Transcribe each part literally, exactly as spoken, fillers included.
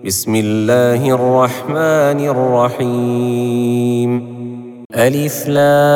بسم الله الرحمن الرحيم. ألف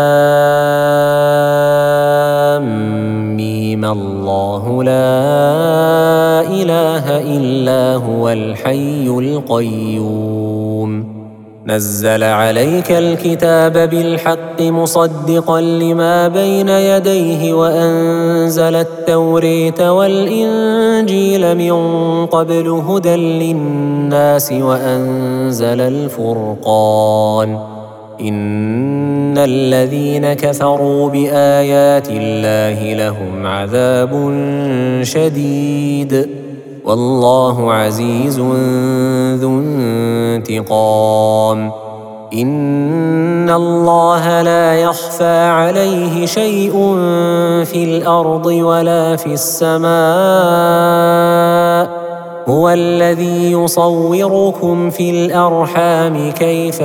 لام ميم الله لا إله إلا هو الحي القيوم نزل عليك الكتاب بالحق مصدقا لما بين يديه وأنزل التوريت والإنجيل من قبل هدى للناس وأنزل الفرقان إن الذين كفروا بآيات الله لهم عذاب شديد والله عزيز ذو انتقام. إن الله لا يخفى عليه شيء في الأرض ولا في السماء هو الذي يصوركم في الأرحام كيف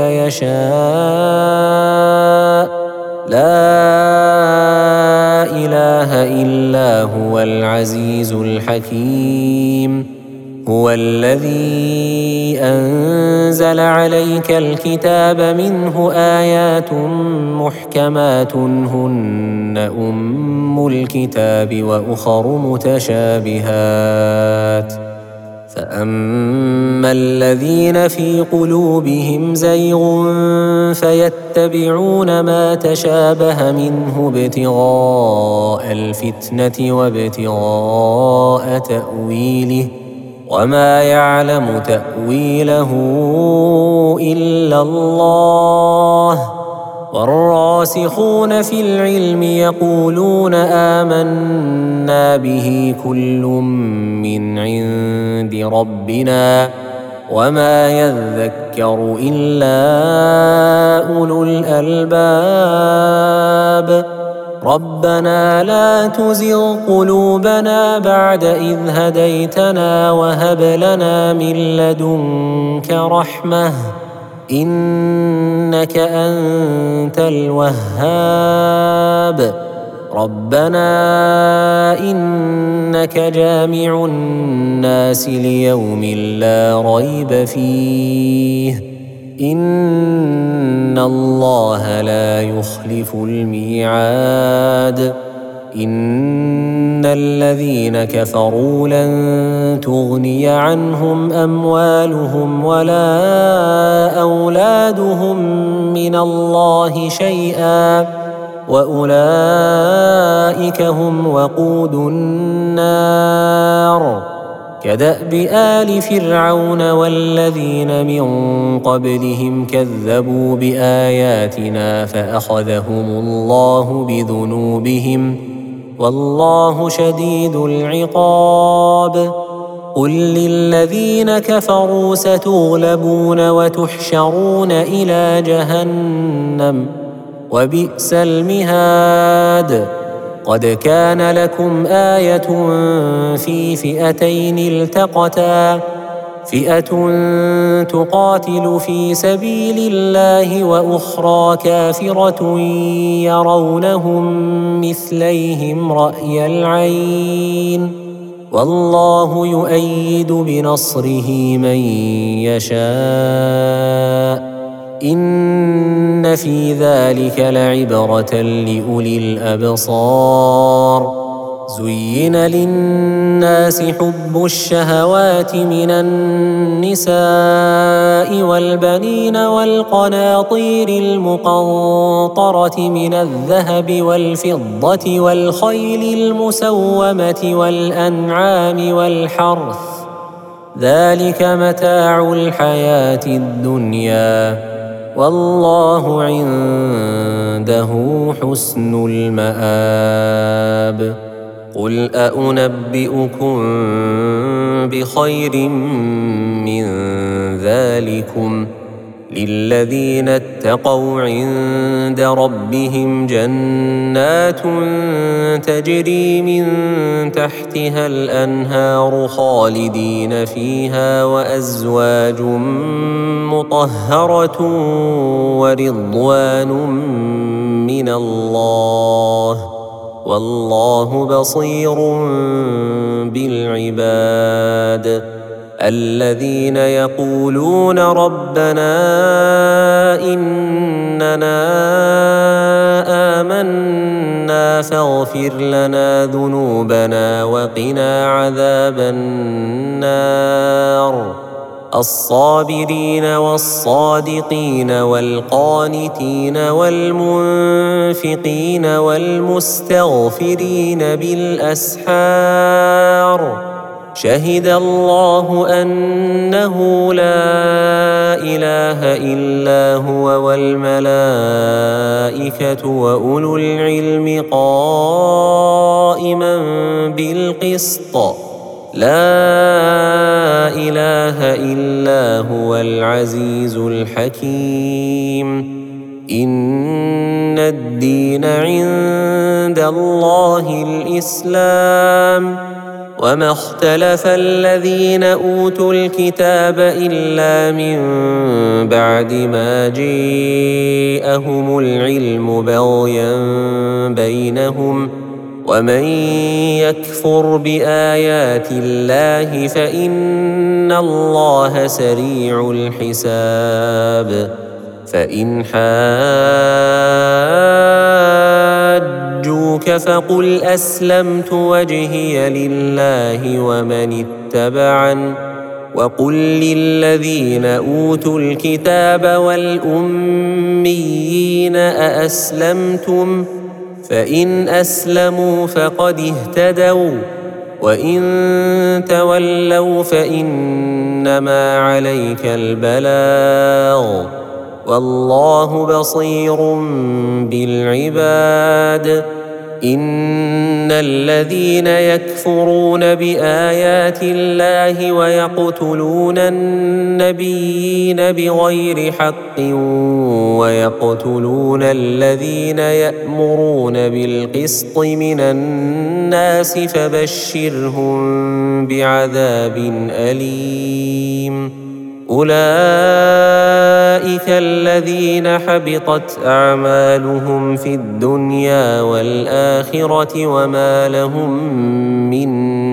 يشاء لا إله إلا هو العزيز الحكيم. هو الذي أنزل عليك الكتاب منه آيات محكمات هن أم الكتاب وأخر متشابهات فأما الذين في قلوبهم زيغ فيتبعون ما تشابه منه ابتغاء الفتنة وابتغاء تأويله وما يعلم تأويله إلا الله والراسخون في العلم يقولون آمنا به كل من عند ربنا وما يذكر إلا أولو الألباب. ربنا لا تزغ قلوبنا بعد إذ هديتنا وهب لنا من لدنك رحمة إنك أنت الوهاب. ربنا إنك جامع الناس ليوم لا ريب فيه إن الله لا يخلف الميعاد. إن الذين كفروا لن تغني عنهم أموالهم ولا أولادهم من الله شيئا وأولئك هم وقود النار كدأب آل فرعون والذين من قبلهم كذبوا بآياتنا فأخذهم الله بذنوبهم والله شديد العقاب. قل للذين كفروا ستغلبون وتحشرون إلى جهنم وبئس المهاد. قد كان لكم آية في فئتين التقتا فئة تقاتل في سبيل الله وأخرى كافرة يرونهم مثليهم رأي العين والله يؤيد بنصره من يشاء إن في ذلك لعبرة لأولي الأبصار. زين للناس حب الشهوات من النساء والبنين والقناطير المقنطرة من الذهب والفضة والخيل المسومة والأنعام والحرث ذلك متاع الحياة الدنيا والله عنده حسن المآب. قل أنبئكم بخير من ذلكم للذين اتقوا عند ربهم جنات تجري من تحتها الأنهار خالدين فيها وأزواج مطهرة ورضوان من الله والله بصير بالعباد. الذين يقولون ربنا إننا آمنا فاغفر لنا ذنوبنا وقنا عذاب النار الصابرين والصادقين والقانتين والمنفقين والمستغفرين بالأسحار شهد الله أنه لا إله إلا هو والملائكة وأولو العلم قائما بالقسط لا إله إلا هو العزيز الحكيم إن الدين عند الله الإسلام وما اختلف الذين أوتوا الكتاب إلا من بعد ما جاءهم العلم بغيا بينهم ومن يكفر بآيات الله فإن الله سريع الحساب فإن حاجوك فقل أسلمت وجهي لله ومن اتبعن وقل للذين أوتوا الكتاب والأميين أأسلمتم فإن أسلموا فقد اهتدوا وإن تولوا فإنما عليك البلاغ والله بصير بالعباد إن الذين يكفرون بآيات الله ويقتلون النبيين بغير حق ويقتلون الذين يأمرون بالقسط من الناس فبشرهم بعذاب أليم أولئك الذين حبطت أعمالهم في الدنيا والآخرة وما لهم من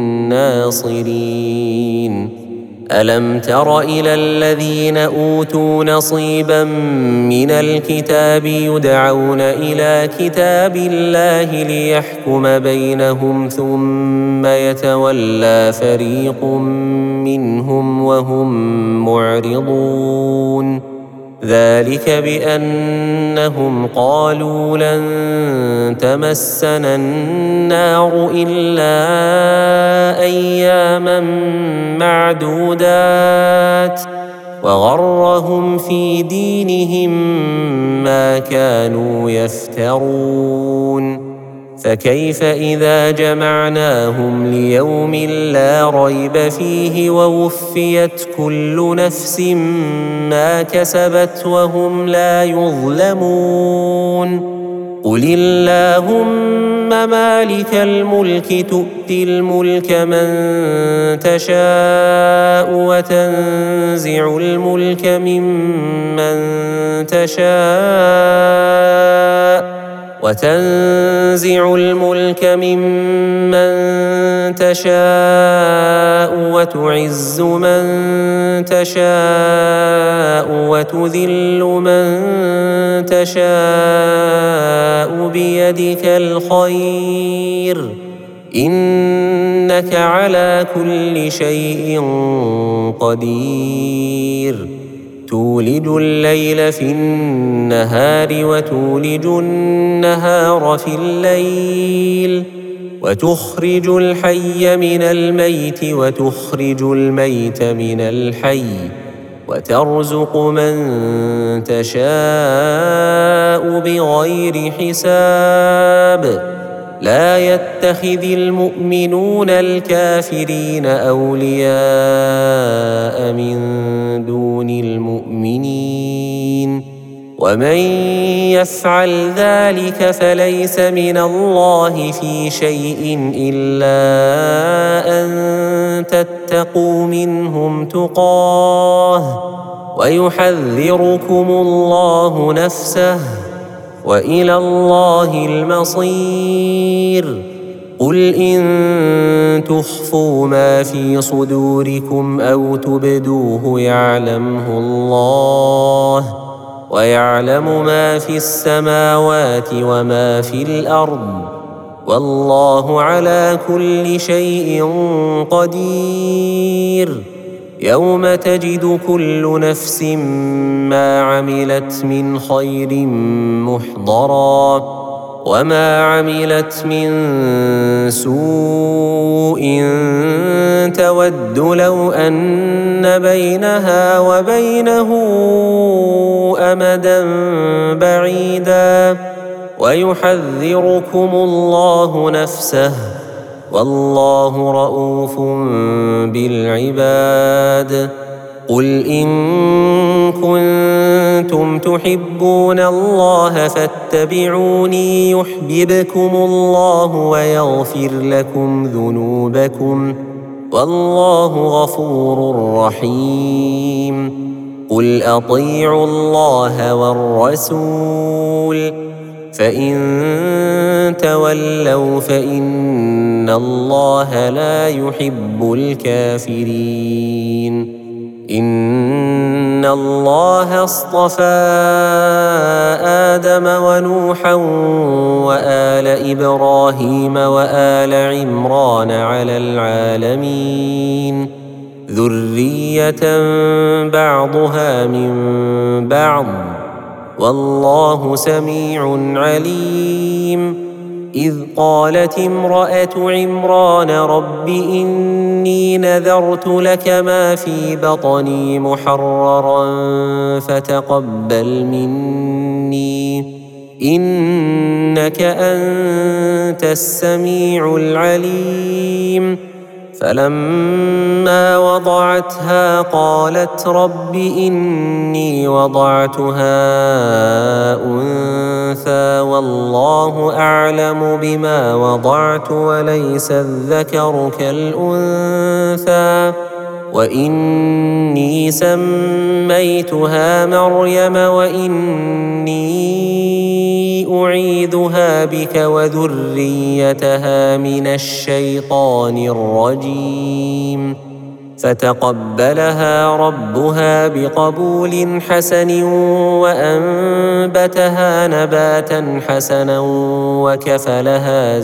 ناصرين ألم تر إلى الذين أوتوا نصيبا من الكتاب يدعون إلى كتاب الله ليحكم بينهم ثم يتولى فريق منهم وهم معرضون ذلك بأنهم قالوا لن تمسنا النار إلا أياما معدودات وغرهم في دينهم ما كانوا يفترون فكيف إذا جمعناهم ليوم لا ريب فيه ووفيت كل نفس ما كسبت وهم لا يظلمون قل اللهم مالك الملك تؤتي الملك من تشاء وتنزع الملك ممن تشاء وتنزع الملك ممن تشاء وتعز من تشاء وتذل من تشاء بيدك الخير إنك على كل شيء قدير تولج الليل في النهار وتولج النهار في الليل وتخرج الحي من الميت وتخرج الميت من الحي وترزق من تشاء بغير حساب لا يتخذ المؤمنون الكافرين أولياء من دون المؤمنين ومن يفعل ذلك فليس من الله في شيء إلا أن تتقوا منهم تقاه ويحذركم الله نفسه وإلى الله المصير قل إن تخفوا ما في صدوركم أو تبدوه يعلمه الله، ويعلم ما في السماوات وما في الأرض، والله على كل شيء قدير. يوم تجد كل نفس ما عملت من خير محضرا، وما عملت من سوء تود لو أن بينها وبينه أمدا بعيدا، ويحذركم الله نفسه، والله رؤوف بالعباد. قل إن كنتم تحبون الله فاتبعوني يحببكم الله ويغفر لكم ذنوبكم، والله غفور رحيم. قل أطيعوا الله والرسول، فإن تولوا فإن الله لا يحب الكافرين. إن الله اصطفى آدم ونوحا وآل إبراهيم وآل عمران على العالمين ذرية بعضها من بعض، والله سميع عليم. إذ قالت امرأة عمران رب إني نذرت لك ما في بطني محررا فتقبل مني إنك أنت السميع العليم. فلما وضعتها قالت رب إني وضعتها أنثى والله أعلم بما وضعت وليس الذكر كالأنثى، وإني سميتها مريم وإني أعيذها بك وذريتها من الشيطان الرجيم. فتقبلها ربها بقبول حسن وأنبتها نباتا حسنا وكفلها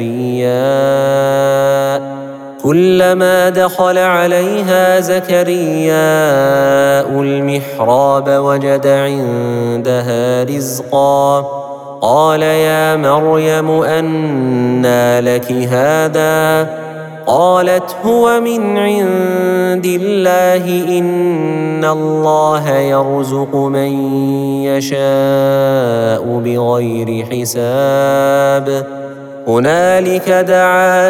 زكريا. كلما دخل عليها زكرياء المحراب وجد عندها رزقا، قال يا مريم أنى لك هذا؟ قالت هو من عند الله إن الله يرزق من يشاء بغير حساب. هنالك دعا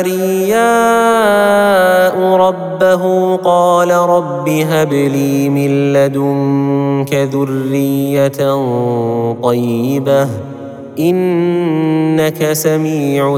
زكرياء ربه قال رب هب لي من لدنك ذرية طيبة إنك سميع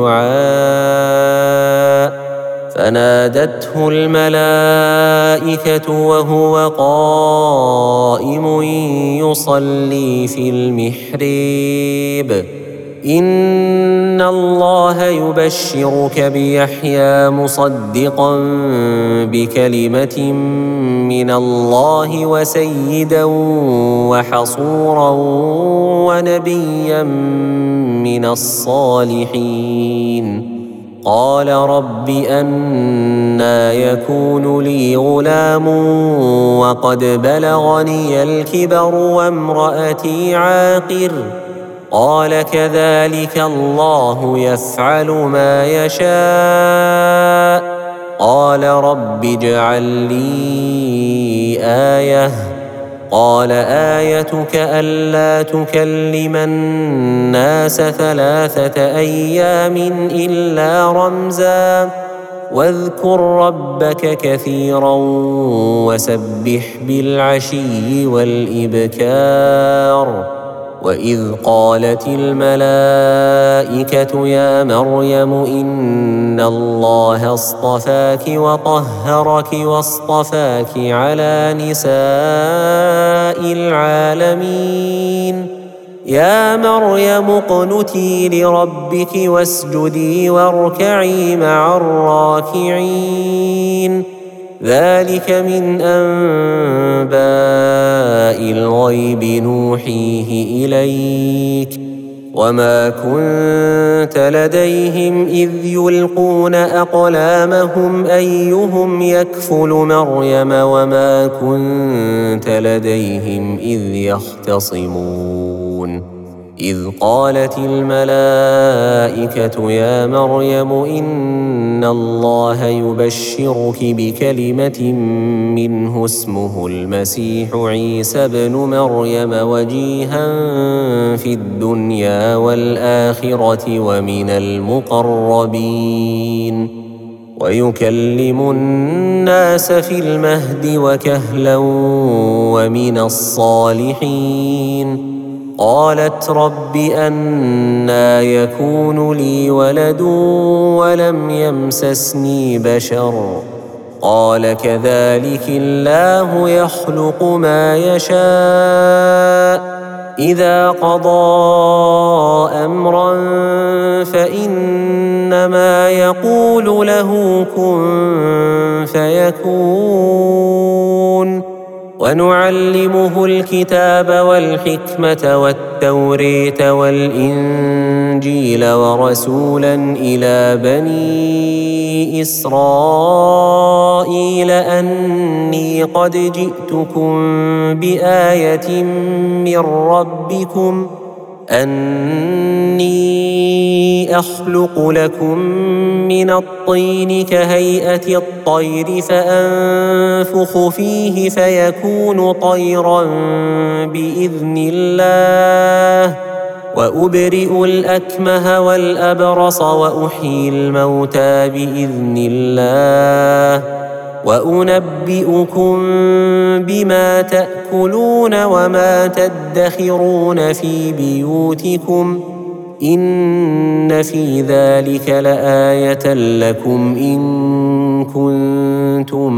الدعاء. فنادته الملائكة وهو قائم يصلي في المحراب إن الله يبشرك بيحيى مصدقا بكلمة من الله وسيدا وحصورا ونبيا من الصالحين. قال رب أنى يكون لي غلام وقد بلغني الكبر وامرأتي عاقر؟ قال كذلك الله يفعل ما يشاء. قال رب اجعل لي آية. قال آيتك ألا تكلم الناس ثلاثة أيام إلا رمزا واذكر ربك كثيرا وسبح بالعشي والإبكار. وإذ قالت الملائكة يا مريم إن الله اصطفاك وطهرك واصطفاك على نساء العالمين يا مريم اقنتي لربك واسجدي واركعي مع الراكعين ذلك من أنباء الغيب نوحيه إليك وما كنت لديهم إذ يلقون أقلامهم أيهم يكفل مريم وما كنت لديهم إذ يختصمون إذ قالت الملائكة يا مريم إن الله يبشرك بكلمة منه اسمه المسيح عيسى ابن مريم وجيها في الدنيا والآخرة ومن المقربين ويكلم الناس في المهد وكهلا ومن الصالحين قالت رب أنى يكون لي ولد ولم يمسسني بشر قال كذلك الله يخلق ما يشاء إذا قضى أمرا فإنما يقول له كن فيكون ونعلمه الكتاب والحكمة والتوريت والإنجيل ورسولا إلى بني إسرائيل أني قد جئتكم بآية من ربكم أني أخلق لكم من الطين كهيئة الطير فأنفخ فيه فيكون طيرا بإذن الله وأبرئ الأكمه والأبرص وأحيي الموتى بإذن الله وأنبئكم بما تأكلون وما تدخرون في بيوتكم إن في ذلك لآية لكم إن كنتم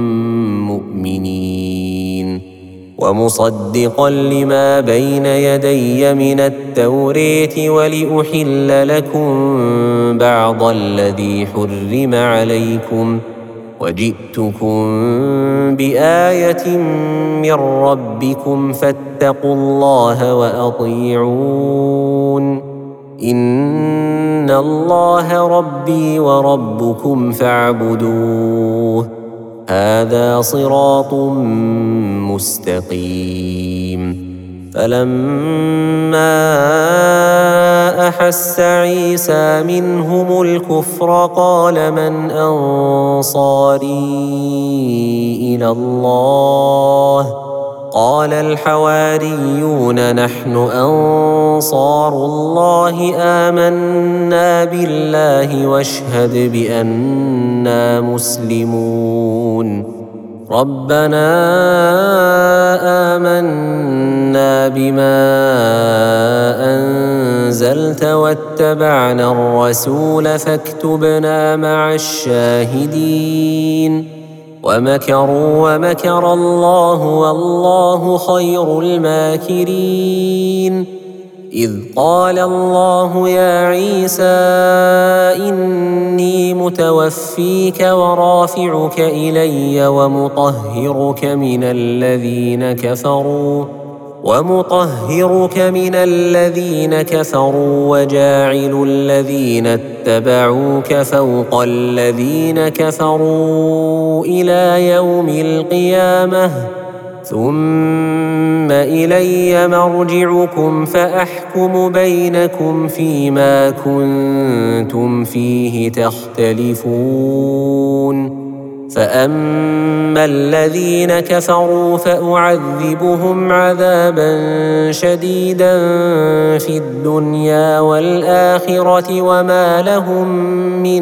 مؤمنين ومصدقا لما بين يدي من التوريت ولأحل لكم بعض الذي حرم عليكم وجئتكم بآية من ربكم فاتقوا الله وأطيعون إن الله ربي وربكم فاعبدوه هذا صراط مستقيم فلما أحس عيسى منهم الكفر قال من أنصاري إلى الله قال الحواريون نحن أنصار الله آمنا بالله واشهد بأننا مسلمون ربنا آمنا بما أنزلت واتبعنا الرسول فاكتبنا مع الشاهدين ومكروا ومكر الله والله خير الماكرين إذ قال الله يا عيسى إني متوفيك ورافعك إلي ومطهرك من الذين كفروا ومطهرك من الذين كفروا وجاعل الذين اتبعوك فوق الذين كفروا إلى يوم القيامة ثم إلي مرجعكم فأحكم بينكم فيما كنتم فيه تختلفون فأما الذين كفروا فأعذبهم عذابا شديدا في الدنيا والآخرة وما لهم من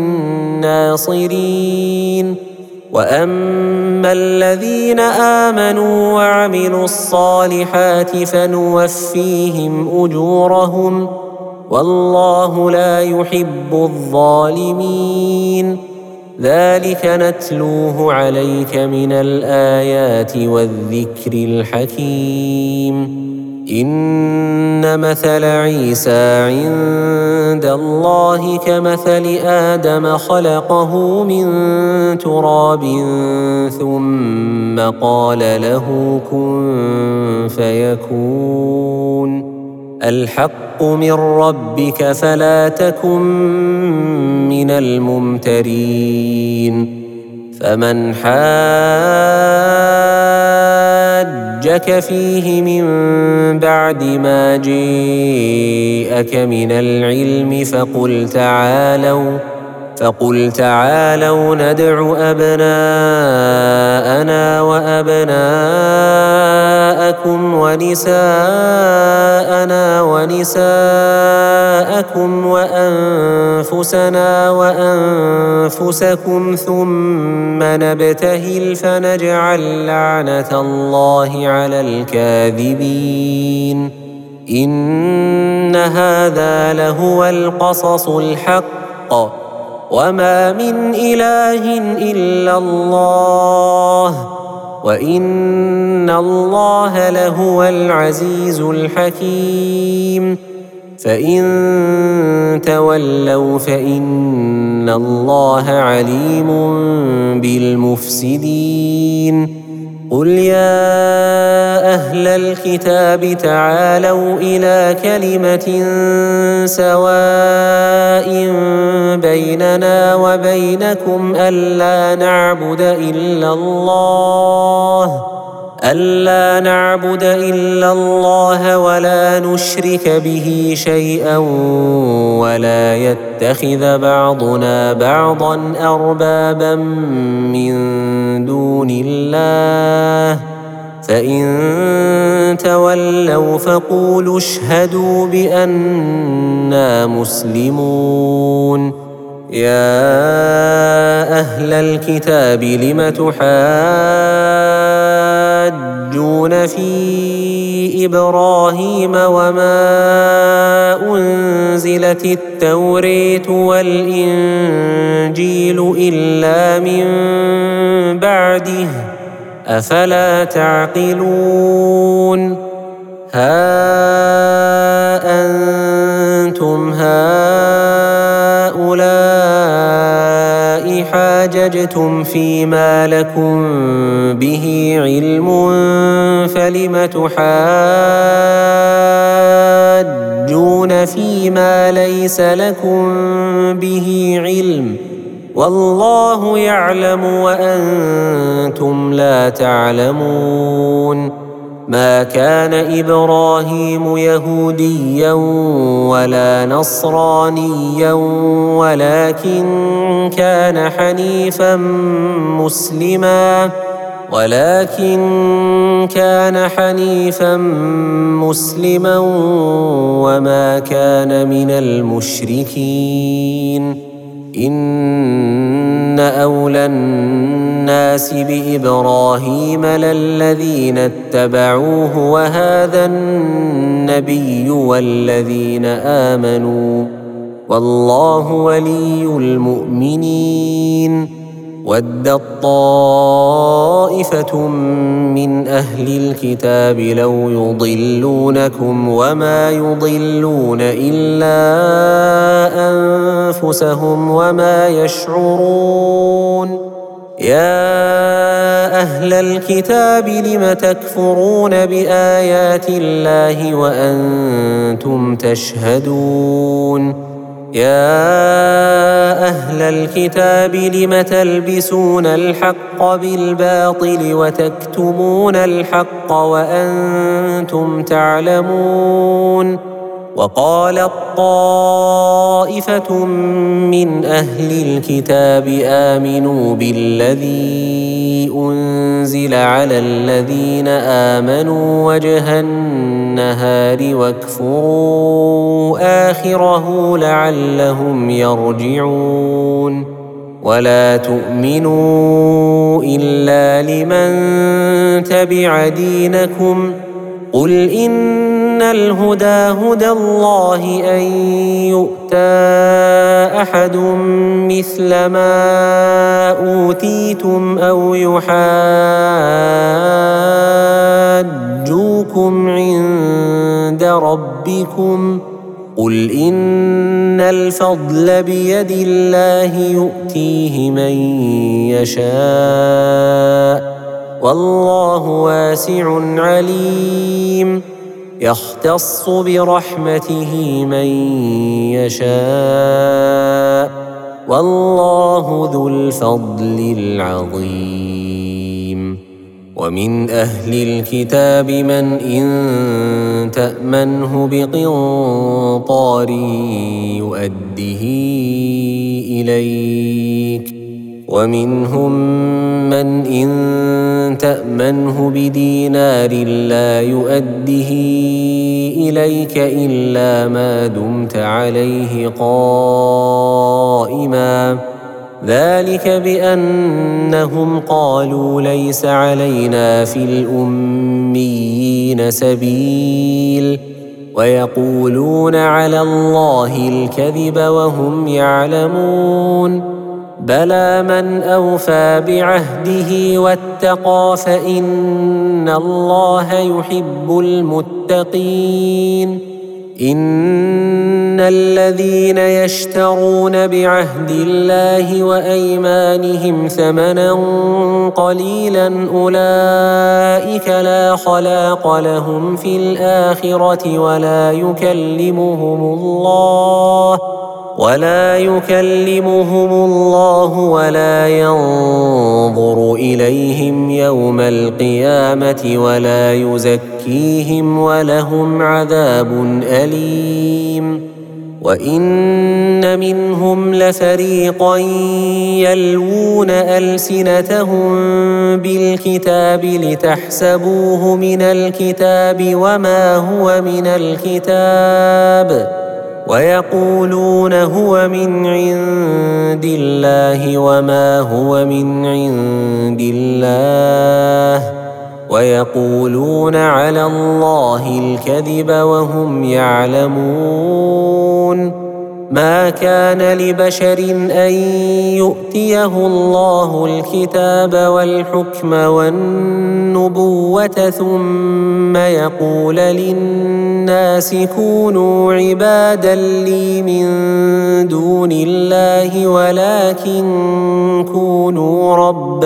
ناصرين وأما الذين آمنوا وعملوا الصالحات فنوفيهم أجورهم والله لا يحب الظالمين ذلك نتلوه عليك من الآيات والذكر الحكيم إن مثل عيسى عند الله كمثل آدم خلقه من تراب ثم قال له كن فيكون الحق من ربك فلا تكن من الممترين فمن حاجك فيه من بعد ما جاءك من العلم فقل تعالوا فقل تعالوا ندع أبناءنا وأبناءكم ونساءنا ونساءكم وأنفسنا وأنفسكم ثم نبتهل فنجعل لعنة الله على الكاذبين إن هذا لهو القصص الحق وما من إله إلا الله وإن الله لهو العزيز الحكيم فإن تولوا فإن الله عليم بالمفسدين قل يا أهل الكتاب تعالوا إلى كلمة سواء بيننا وبينكم ألا نعبد إلا الله ألا نعبد إلا الله ولا نشرك به شيئا ولا يتخذ بعضنا بعضا أربابا من دون الله فإن تولوا فقولوا اشهدوا بأننا مسلمون يا أهل الكتاب لم تحاجون في إبراهيم وما أنزلت التوراة والإنجيل إلا من بعده أفلا تعقلون ها أنتم هؤلاء حاججتم فيما لكم به علم فلم تحاجون فيما ليس لكم به علم والله يعلم وأنتم لا تعلمون ما كان إبراهيم يهوديا ولا نصرانيا ولكن كان حنيفا مسلما ولكن كان حنيفا مسلما وما كان من المشركين إن أولى الناس بإبراهيم للذين اتبعوه وهذا النبي والذين آمنوا والله ولي المؤمنين ودت طائفة من أهل الكتاب لو يضلونكم وما يضلون إلا أنفسهم وما يشعرون يا أهل الكتاب لم تكفرون بآيات الله وأنتم تشهدون يا أهل الكتاب لم تلبسون الحق بالباطل وتكتمون الحق وأنتم تعلمون وقالت طائفة من أهل الكتاب آمنوا بالذي أنزل على الذين آمنوا وجه النهار واكفروا آخره لعلهم يرجعون ولا تؤمنوا إلا لمن تبع دينكم قل إن الهدى هدى الله أن يؤتى أحد مثل ما أوتيتم أو يحاجوكم عند ربكم قل إن الفضل بيد الله يؤتيه من يشاء والله واسع عليم يختص برحمته من يشاء والله ذو الفضل العظيم ومن أهل الكتاب من إن تأمنه بقنطار يؤده إليك ومنهم من إن تأمنه بدينار لا يؤده إليك إلا ما دمت عليه قائما ذلك بأنهم قالوا ليس علينا في الأميين سبيل ويقولون على الله الكذب وهم يعلمون بلى من أوفى بعهده واتقى فإن الله يحب المتقين إن الذين يشترون بعهد الله وأيمانهم ثمنا قليلا أولئك لا خلاق لهم في الآخرة ولا يكلمهم الله ولا يكلمهم الله ولا ينظر إليهم يوم القيامة ولا يزكيهم ولهم عذاب أليم وإن منهم لفريقا يلوون ألسنتهم بالكتاب لتحسبوه من الكتاب وما هو من الكتاب ويقولون هو من عند الله وما هو من عند الله ويقولون على الله الكذب وهم يعلمون ما كان لبشر أن يؤتيه الله الكتاب والحكم والنبوة ثم يقول للناس كونوا عبادا لي من دون الله ولكن كونوا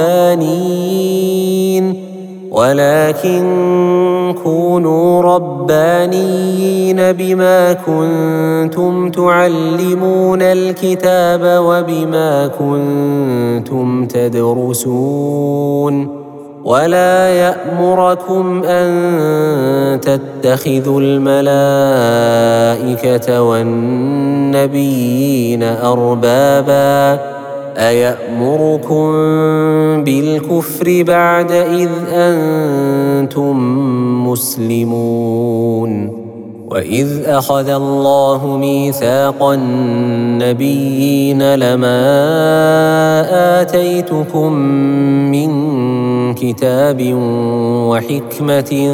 ربانيين ولكن كونوا ربانيين بما كنتم تعلمون الكتاب وبما كنتم تدرسون ولا يأمركم أن تتخذوا الملائكة والنبيين أربابا أيأمركم بالكفر بعد إذ أنتم مسلمون وإذ أخذ الله ميثاق النبيين لما آتيتكم من كتاب وحكمة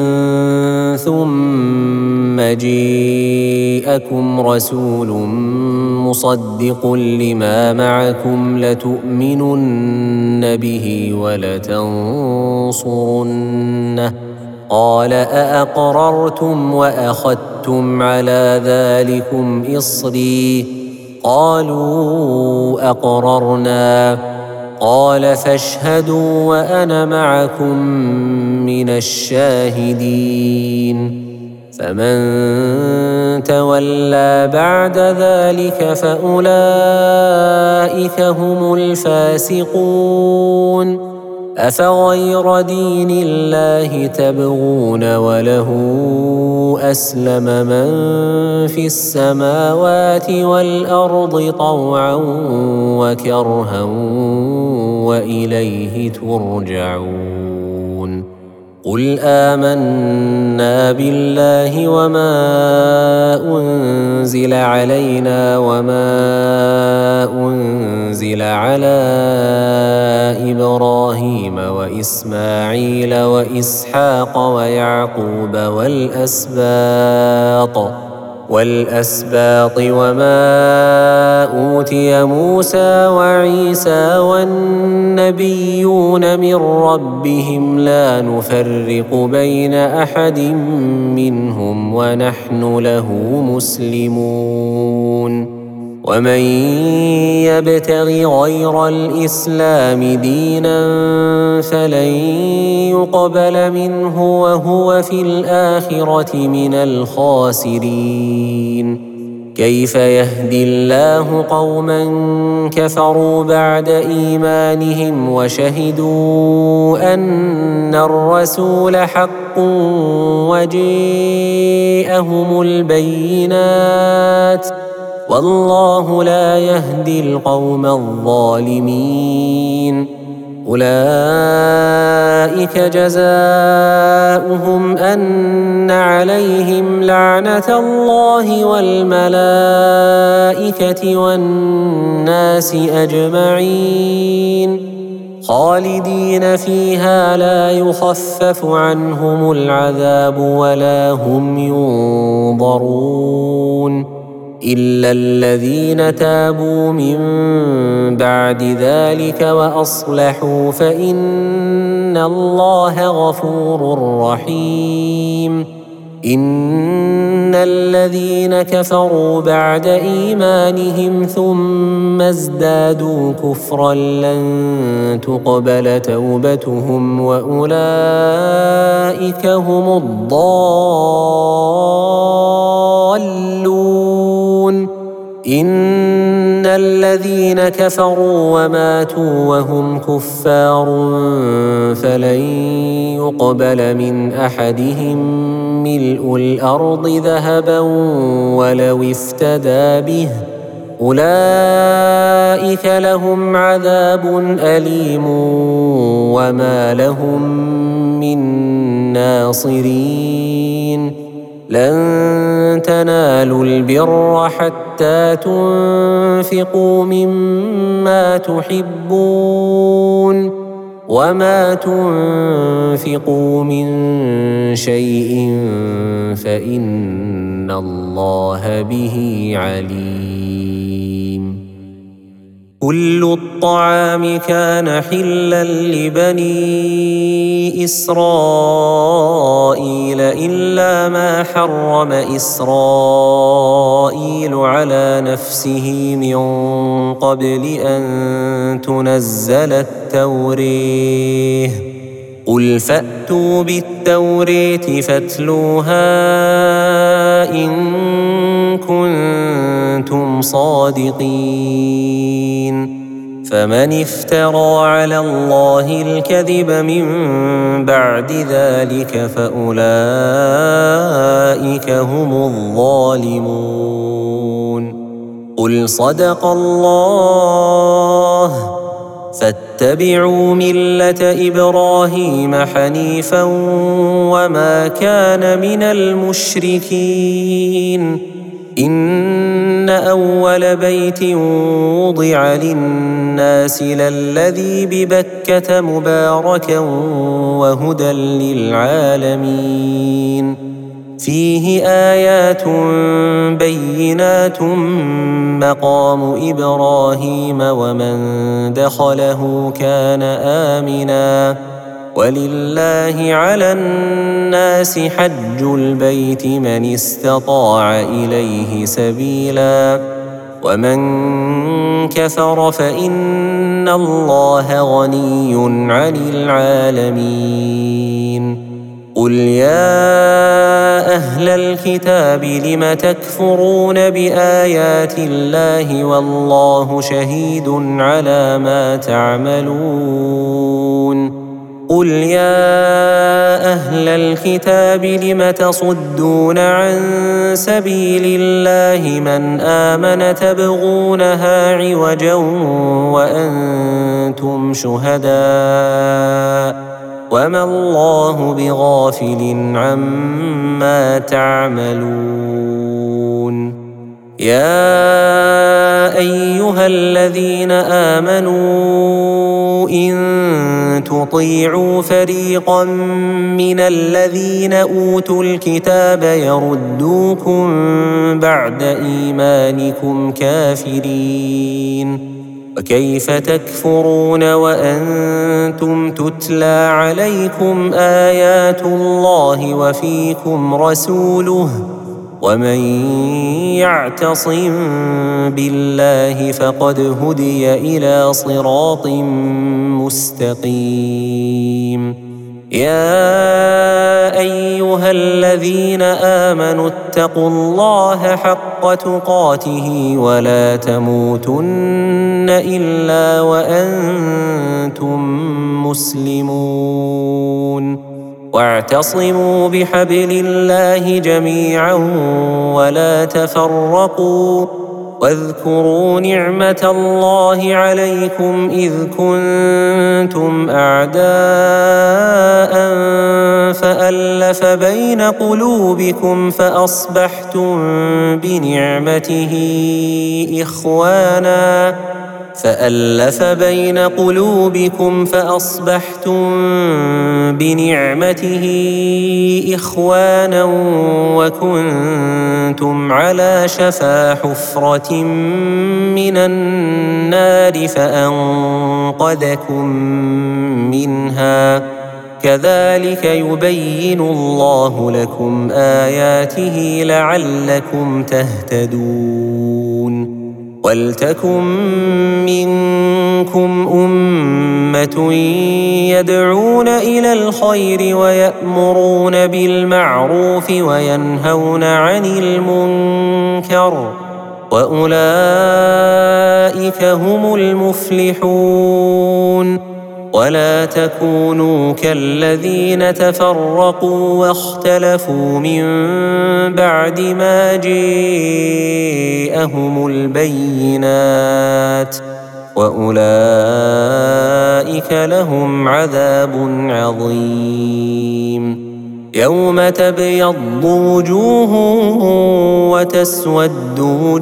ثم جيءكم رسول مصدق لما معكم لتؤمنن به ولتنصرنه قال أأقررتم وأخذتم على ذلكم إصري قالوا أقررنا قال فاشهدوا وأنا معكم من الشاهدين فمن تولى بعد ذلك فأولئك هم الفاسقون أفغير دين الله تبغون وله أسلم من في السماوات والأرض طوعا وكرها وإليه ترجعون قل آمنا بالله وما أنزل علينا وما أنزل على إبراهيم وإسماعيل وإسحاق ويعقوب والأسباط والأسباط وما أوتي موسى وعيسى والنبيون من ربهم لا نفرق بين أحد منهم ونحن له مسلمون ومن يبتغ غير الإسلام دينا فلن يقبل منه وهو في الآخرة من الخاسرين كيف يهدي الله قوما كفروا بعد إيمانهم وشهدوا أن الرسول حق وجاءهم البينات والله لا يهدي القوم الظالمين أولئك جزاؤهم أن عليهم لعنة الله والملائكة والناس أجمعين خالدين فيها لا يخفف عنهم العذاب ولا هم ينظرون إلا الذين تابوا من بعد ذلك وأصلحوا فإن الله غفور رحيم إن الذين كفروا بعد إيمانهم ثم ازدادوا كفرا لن تقبل توبتهم وأولئك هم الضالون إن الذين كفروا وماتوا وهم كفار فلن يقبل من أحدهم ملء الأرض ذهبا ولو افتدى به أولئك لهم عذاب أليم وما لهم من ناصرين لن تنالوا البر حتى تنفقوا مما تحبون وما تنفقوا من شيء فإن الله به عليم كل الطعام كان حلا لبني إسرائيل إلا ما حرم إسرائيل على نفسه من قبل أن تنزل التوريه قل فأتوا بالتورية فاتلوها إن كنتم صادقين فمن افترى على الله الكذب من بعد ذلك فأولئك هم الظالمون قل صدق الله فاتبعوا ملة إبراهيم حنيفا وما كان من المشركين إن أول بيت وضع للناس للذي ببكة مباركا وهدى للعالمين فيه آيات بينات مقام إبراهيم ومن دخله كان آمنا ولله على الناس حج البيت من استطاع إليه سبيلا ومن كفر فإن الله غني عن العالمين قل يا أهل الكتاب لم تكفرون بآيات الله والله شهيد على ما تعملون قل يا أهل الكتاب لم تصدون عن سبيل الله من آمن تبغونها عوجا وأنتم شهداء وما الله بغافل عما تعملون يا أيها الذين آمنوا إن تطيعوا فريقا من الذين أوتوا الكتاب يردوكم بعد إيمانكم كافرين وكيف تكفرون وأنتم تتلى عليكم آيات الله وفيكم رسوله ومن يعتصم بالله فقد هدي إلى صراط مستقيم يا أيها الذين آمنوا اتقوا الله حق تقاته ولا تموتن إلا وأنتم مسلمون واعتصموا بحبل الله جميعا ولا تفرقوا واذكروا نعمة الله عليكم إذ كنتم أعداء فألف بين قلوبكم فأصبحتم بنعمته إخوانا فألف بين قلوبكم فأصبحتم بنعمته إخوانا وكنتم على شفا حفرة من النار فأنقذكم منها كذلك يبين الله لكم آياته لعلكم تهتدون ولتكن منكم أمة يدعون إلى الخير ويأمرون بالمعروف وينهون عن المنكر وأولئك هم المفلحون ولا تكونوا كالذين تفرقوا واختلفوا من بعد ما جاءهم البينات وأولئك لهم عذاب عظيم يوم تبيض وجوه وتسود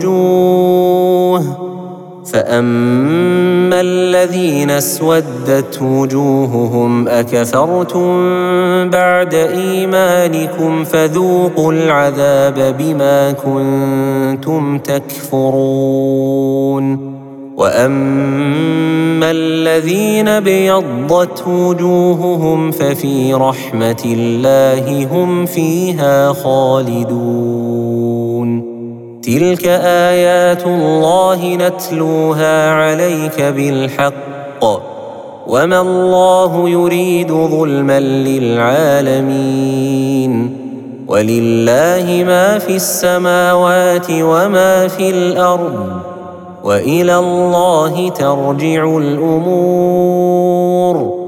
وجوه فأما الذين اسودت وجوههم أكفرتم بعد إيمانكم فذوقوا العذاب بما كنتم تكفرون وأما الذين ابيضت وجوههم ففي رحمة الله هم فيها خالدون تلك آيات الله نتلوها عليك بالحق وما الله يريد ظلما للعالمين ولله ما في السماوات وما في الأرض وإلى الله ترجع الأمور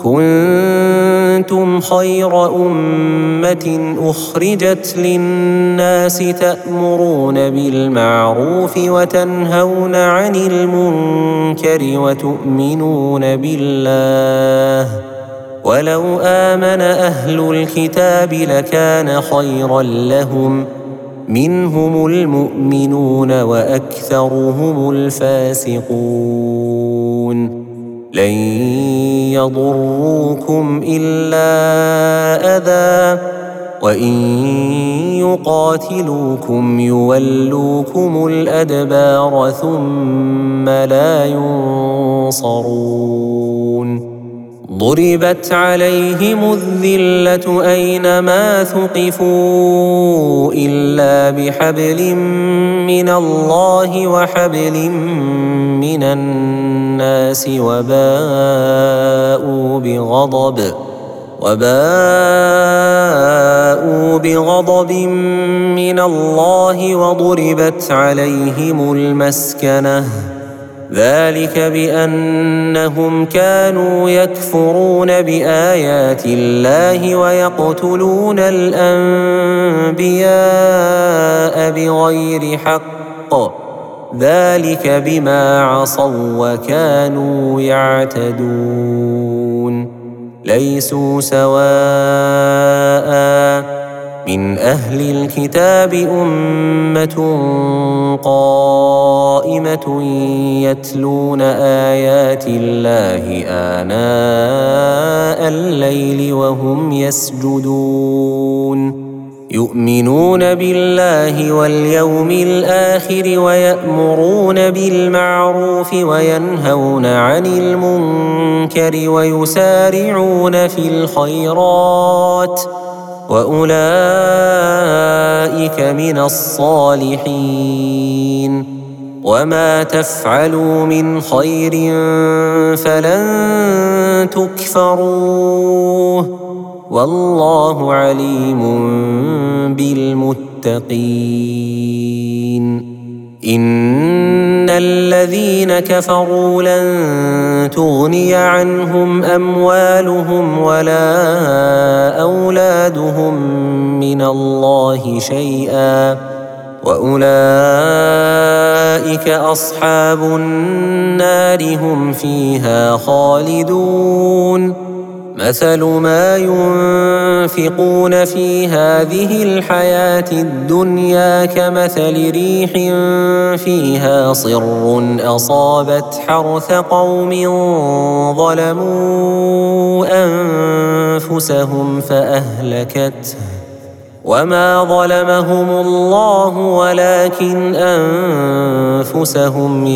كنتم خير أمة أخرجت للناس تأمرون بالمعروف وتنهون عن المنكر وتؤمنون بالله ولو آمن أهل الكتاب لكان خيرا لهم منهم المؤمنون وأكثرهم الفاسقون لن يضروكم إلا أذى وإن يقاتلوكم يولوكم الأدبار ثم لا ينصرون ضربت عليهم الذلة أينما ثقفوا إلا بحبل من الله وحبل من الناس وباءوا بغضب وباءوا بغضب من الله وضربت عليهم المسكنة ذلك بأنهم كانوا يكفرون بآيات الله ويقتلون الأنبياء بغير حق ذلك بما عصوا وكانوا يعتدون ليسوا سواء من أهل الكتاب أمة قائمة يتلون آيات الله آناء الليل وهم يسجدون يؤمنون بالله واليوم الآخر ويأمرون بالمعروف وينهون عن المنكر ويسارعون في الخيرات وأولئك من الصالحين وما تفعلوا من خير فلن تكفروه والله عليم بالمتقين إن الذين كفروا لن تغني عنهم أموالهم ولا أولادهم من الله شيئا وأولئك أصحاب النار هم فيها خالدون مثل ما ينفقون في هذه الحياة الدنيا كمثل ريح فيها صر أصابت حرث قوم ظلموا أنفسهم فأهلكته وما ظلمهم الله ولكن أنفسهم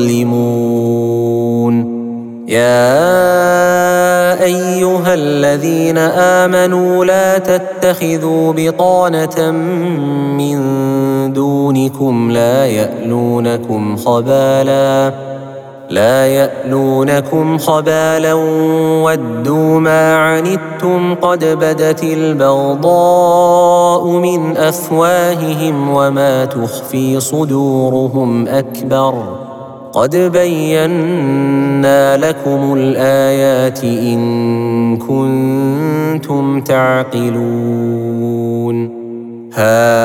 يظلمون يا أيها الذين آمنوا لا تتخذوا بطانة من دونكم لا يألونكم خبالا لا يألونكم خبالا ودوا ما عنتم قد بدت البغضاء من أفواههم وما تخفي صدورهم أكبر قد بينا لكم الآيات إن كنتم تعقلون ها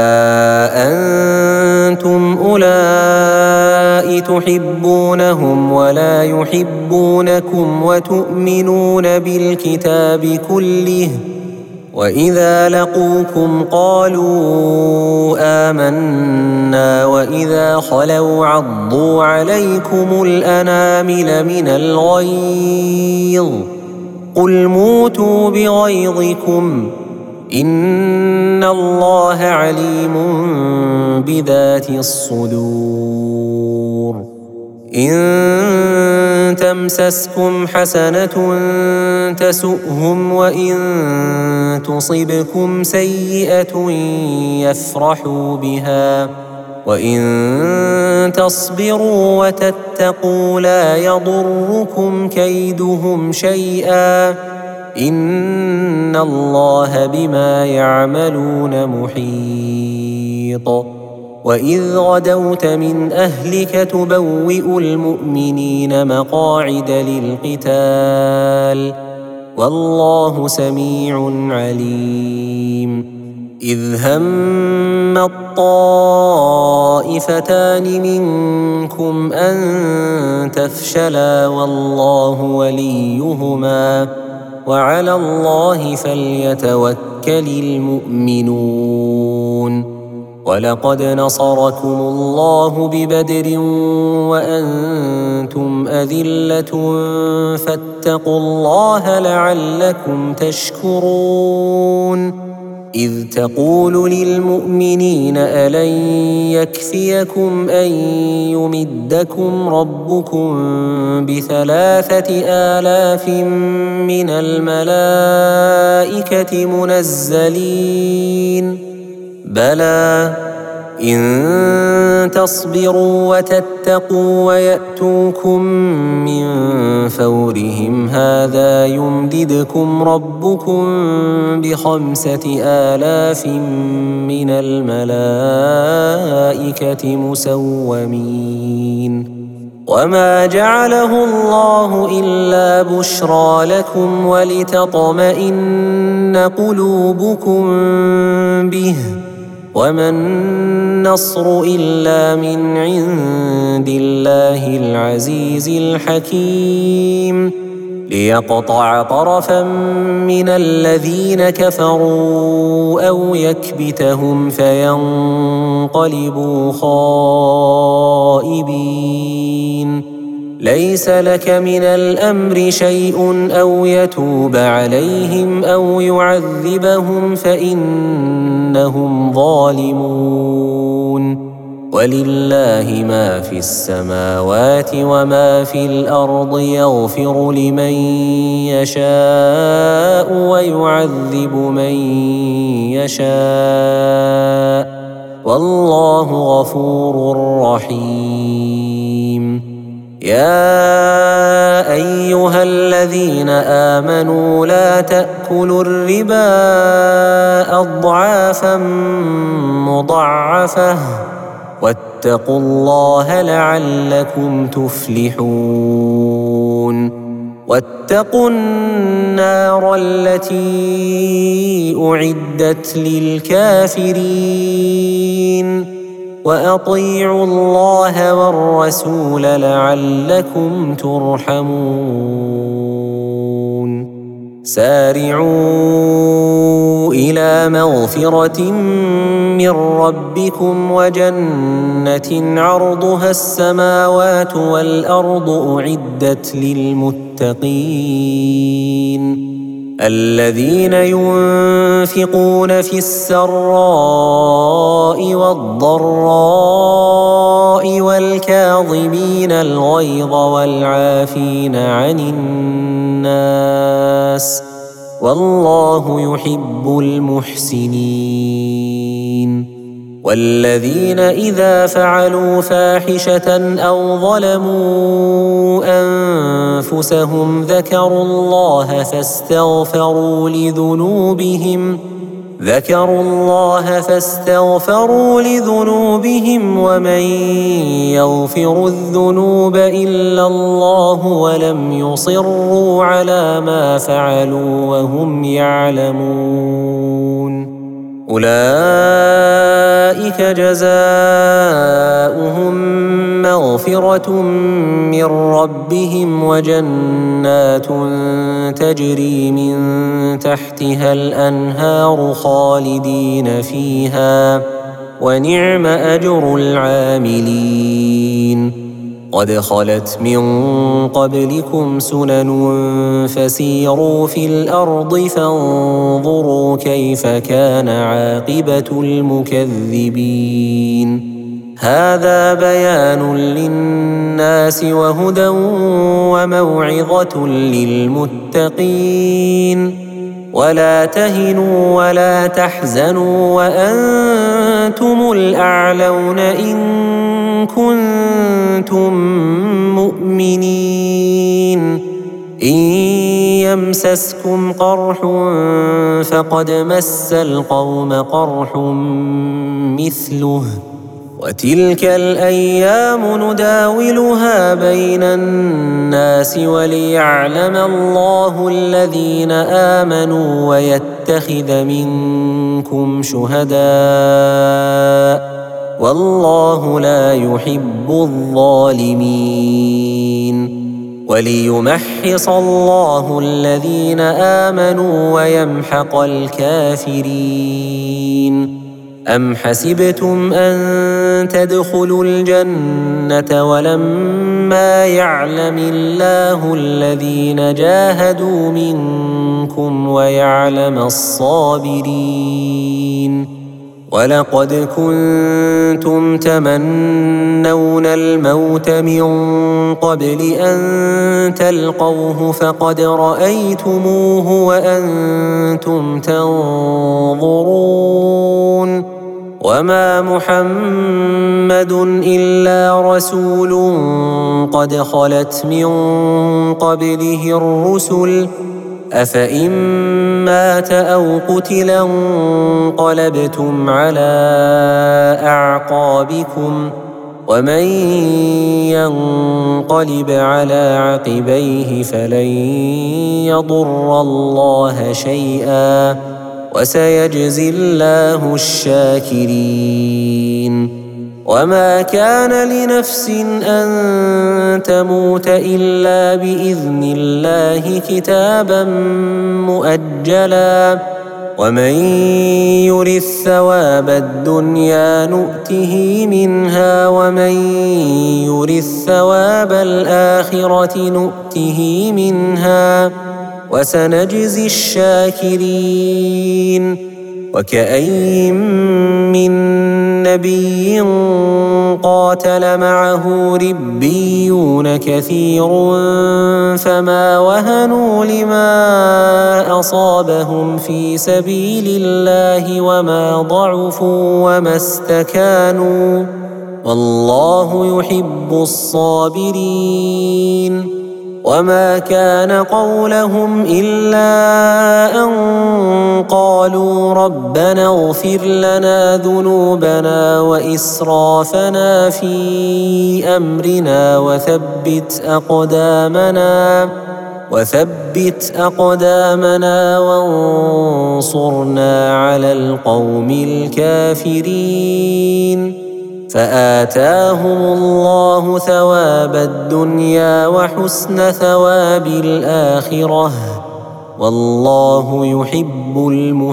أنتم أولئك تحبونهم ولا يحبونكم وتؤمنون بالكتاب كله وإذا لقوكم قالوا آمنا وإذا خلوا عضوا عليكم الأنامل من الغيظ قل موتوا بغيظكم إن الله عليم بذات الصدور إن تمسسكم حسنة تسؤهم وإن تصبكم سيئة يفرحوا بها وإن تصبروا وتتقوا لا يضركم كيدهم شيئا إن الله بما يعملون محيط وإذ غدوت من أهلك تبوئ المؤمنين مقاعد للقتال والله سميع عليم إذ هم الطائفتان منكم أن تفشلا والله وليهما وعلى الله فليتوكل المؤمنون ولقد نصركم الله ببدر وأنتم أذلة فاتقوا الله لعلكم تشكرون إذ تقول للمؤمنين ألن يكفيكم أن يمدكم ربكم بثلاثة آلاف من الملائكة منزلين بلى إن تصبروا وتتقوا ويأتوكم من فورهم هذا يمددكم ربكم بخمسة آلاف من الملائكة مسومين وما جعله الله إلا بشرى لكم ولتطمئن قلوبكم به وما النصر إلا من عند الله العزيز الحكيم ليقطع طرفا من الذين كفروا أو يكبتهم فينقلبوا خائبين. ليس لك من الأمر شيء أو يتوب عليهم أو يعذبهم فإنهم ظالمون. ولله ما في السماوات وما في الأرض يغفر لمن يشاء ويعذب من يشاء والله غفور رحيم. يا أيها الذين آمنوا لا تأكلوا الربا أضعافا مضاعفة واتقوا الله لعلكم تفلحون. واتقوا النار التي أعدت للكافرين وأطيعوا الله والرسول لعلكم ترحمون. سارعوا إلى مغفرة من ربكم وجنة عرضها السماوات والأرض أعدت للمتقين الذين ينفقون في السراء والضراء والكاظمين الغيظ والعافين عن الناس والله يحب المحسنين. والذين إذا فعلوا فاحشة أو ظلموا أنفسهم ذكروا الله فاستغفروا لذنوبهم ذكروا الله فاستغفروا لذنوبهم ومن يغفر الذنوب إلا الله ولم يصروا على ما فعلوا وهم يعلمون. أولئك جزاؤهم مغفرة من ربهم وجنات تجري من تحتها الأنهار خالدين فيها ونعم أجر العاملين. قد خلت من قبلكم سنن فسيروا في الأرض فانظروا كيف كان عاقبة المكذبين. هذا بيان للناس وهدى وموعظة للمتقين. ولا تهنوا ولا تحزنوا وأنتم الأعلون إن كنتم مؤمنين. إن يمسسكم قرح فقد مس القوم قرح مثله وتلك الأيام نداولها بين الناس وليعلم الله الذين آمنوا ويتخذ منكم شهداء والله لا يحب الظالمين. وليمحص الله الذين آمنوا ويمحق الكافرين. أم حسبتم أن تدخلوا الجنة ولما يعلم الله الذين جاهدوا منكم ويعلم الصابرين؟ ولقد كنتم تمنون الموت من قبل أن تلقوه فقد رأيتموه وأنتم تنظرون. وما محمد إلا رسول قد خلت من قبله الرسل أفإن مات أو قتلا انقلبتم على أعقابكم ومن ينقلب على عقبيه فلن يضر الله شيئا وسيجزي الله الشاكرين. وما كان لنفس أن تموت إلا بإذن الله كتابا مؤجلا ومن يرث ثواب الدنيا نؤته منها ومن يرث ثواب الآخرة نؤته منها وسنجزي الشاكرين وكأين من نبي قاتل معه ربيون كثير فما وهنوا لما أصابهم في سبيل الله وما ضعفوا وما استكانوا والله يحب الصابرين وما كان قولهم إلا أن قالوا ربنا اغفر لنا ذنوبنا وإسرافنا في أمرنا وثبت أقدامنا وثبت أقدامنا وانصرنا على القوم الكافرين فآتاهم الله ثواب الدنيا وحسن ثواب الآخرة والله يحب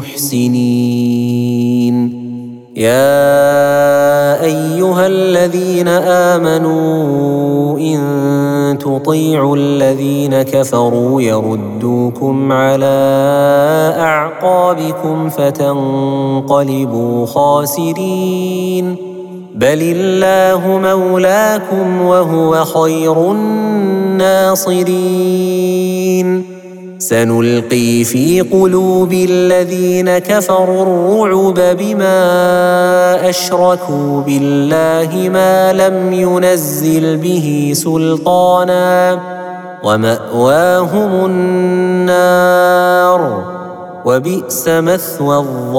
المحسنين يا أيها الذين آمنوا إن تطيعوا الذين كفروا يردوكم على أعقابكم فتنقلبوا خاسرين بل الله مولاكم وهو خير الناصرين سنلقي في قلوب الذين كفروا الرعب بما أشركوا بالله ما لم ينزل به سلطانا ومأواهم النار وبئس مثوى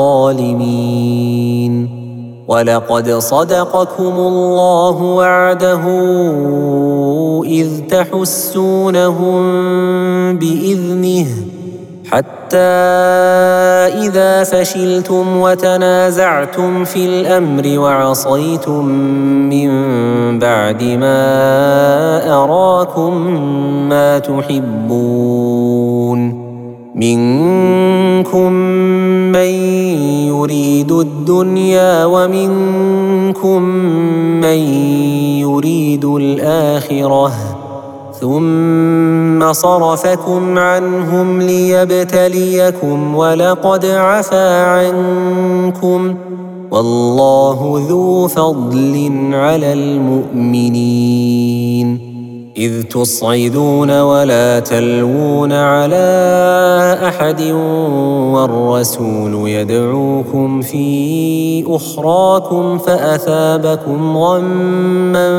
الظالمين ولقد صدقكم الله وعده إذ تحسونهم بإذنه حتى إذا فشلتم وتنازعتم في الأمر وعصيتم من بعد ما أراكم ما تحبون منكم من يريد الدنيا ومنكم من يريد الآخرة ثم صرفكم عنهم ليبتليكم ولقد عفا عنكم والله ذو فضل على المؤمنين إذ تصعدون ولا تلوون على أحد والرسول يدعوكم في أخراكم فأثابكم غما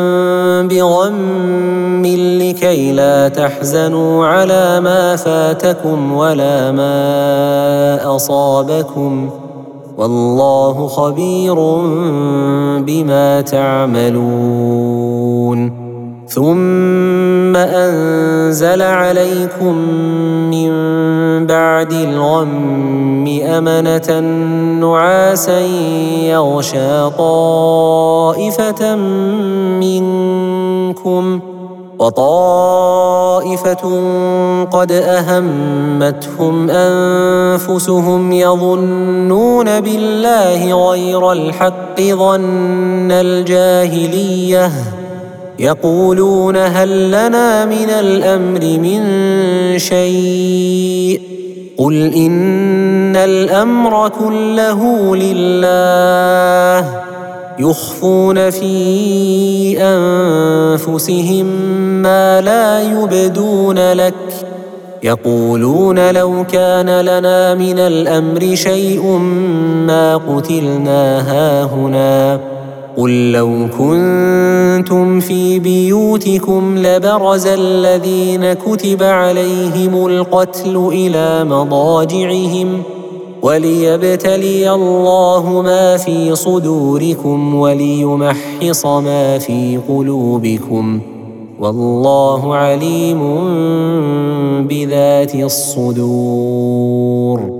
بغم لكي لا تحزنوا على ما فاتكم ولا ما أصابكم والله خبير بما تعملون ثم أنزل عليكم من بعد الغم أمنة نعاسا يغشى طائفة منكم وطائفة قد أهمتهم أنفسهم يظنون بالله غير الحق ظن الجاهلية يقولون هل لنا من الأمر من شيء قل إن الأمر كله لله يخفون في أنفسهم ما لا يبدون لك يقولون لو كان لنا من الأمر شيء ما قتلنا هاهنا قل لو كنتم في بيوتكم لبرز الذين كتب عليهم القتل إلى مضاجعهم وليبتلي الله ما في صدوركم وليمحص ما في قلوبكم والله عليم بذات الصدور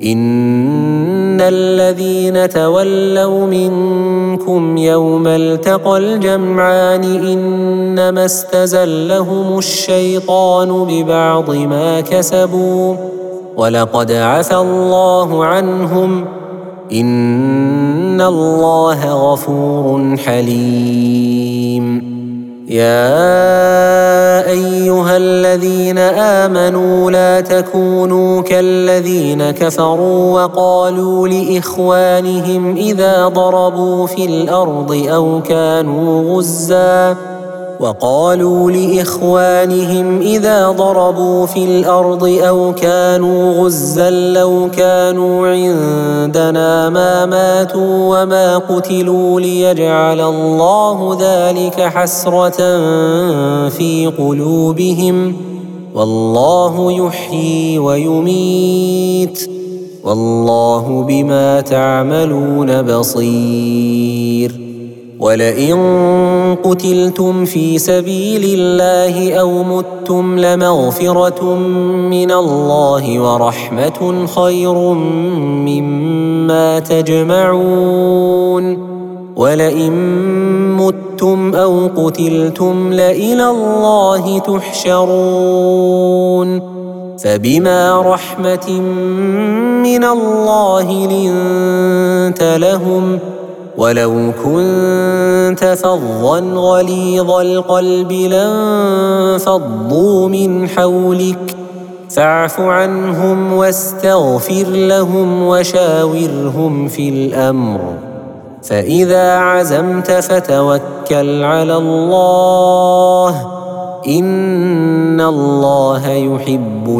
إن الذين تولوا منكم يوم التقى الجمعان إنما استزلهم الشيطان ببعض ما كسبوا ولقد عفى الله عنهم إن الله غفور حليم. يا أيها الذين آمنوا لا تكونوا كالذين كفروا وقالوا لإخوانهم إذا ضربوا في الأرض أو كانوا غزاً وقالوا لإخوانهم إذا ضربوا في الأرض أو كانوا غزاً لو كانوا عندنا ما ماتوا وما قتلوا ليجعل الله ذلك حسرة في قلوبهم والله يحيي ويميت والله بما تعملون بصير. ولئن قتلتم في سبيل الله أو متم لمغفرة من الله ورحمة خير مما تجمعون. ولئن متم أو قتلتم لإلى الله تحشرون. فبما رحمة من الله لنت لهم ولو كنت فظا غليظ القلب لانفضوا من حولك فاعف عنهم واستغفر لهم وشاورهم في الأمر فإذا عزمت فتوكل على الله إن الله يحب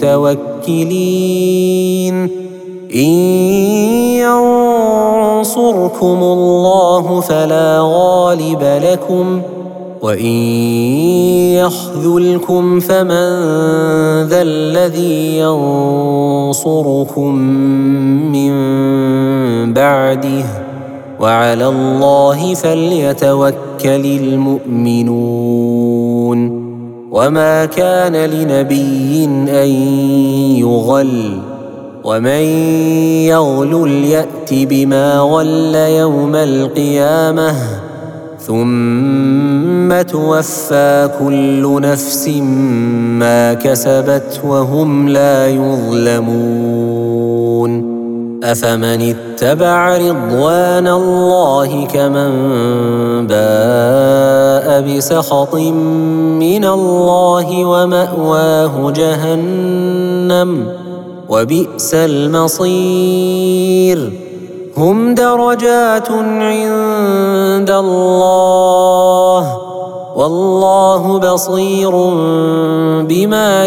المتوكلين. إن ينصركم الله فلا غالب لكم وإن يخذلكم فمن ذا الذي ينصركم من بعده وعلى الله فليتوكل المؤمنون. وما كان لنبي أن يغل ومن يغلل يأت بما غل يوم القيامة ثم توفى كل نفس ما كسبت وهم لا يظلمون. أفمن اتبع رضوان الله كمن باء بسخط من الله ومأواه جهنم وبئس المصير. هم درجات عند الله والله بصير بما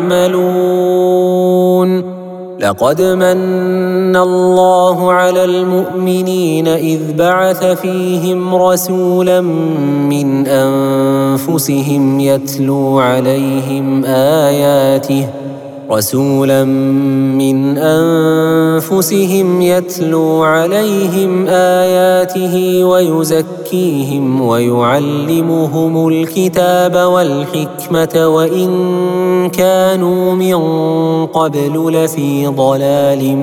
يعملون. لقد من الله على المؤمنين إذ بعث فيهم رسولا من أنفسهم يتلو عليهم آياته رسولا من أنفسهم يتلو عليهم آياته ويزكيهم ويعلمهم الكتاب والحكمة وإن كانوا من قبل لفي ضلال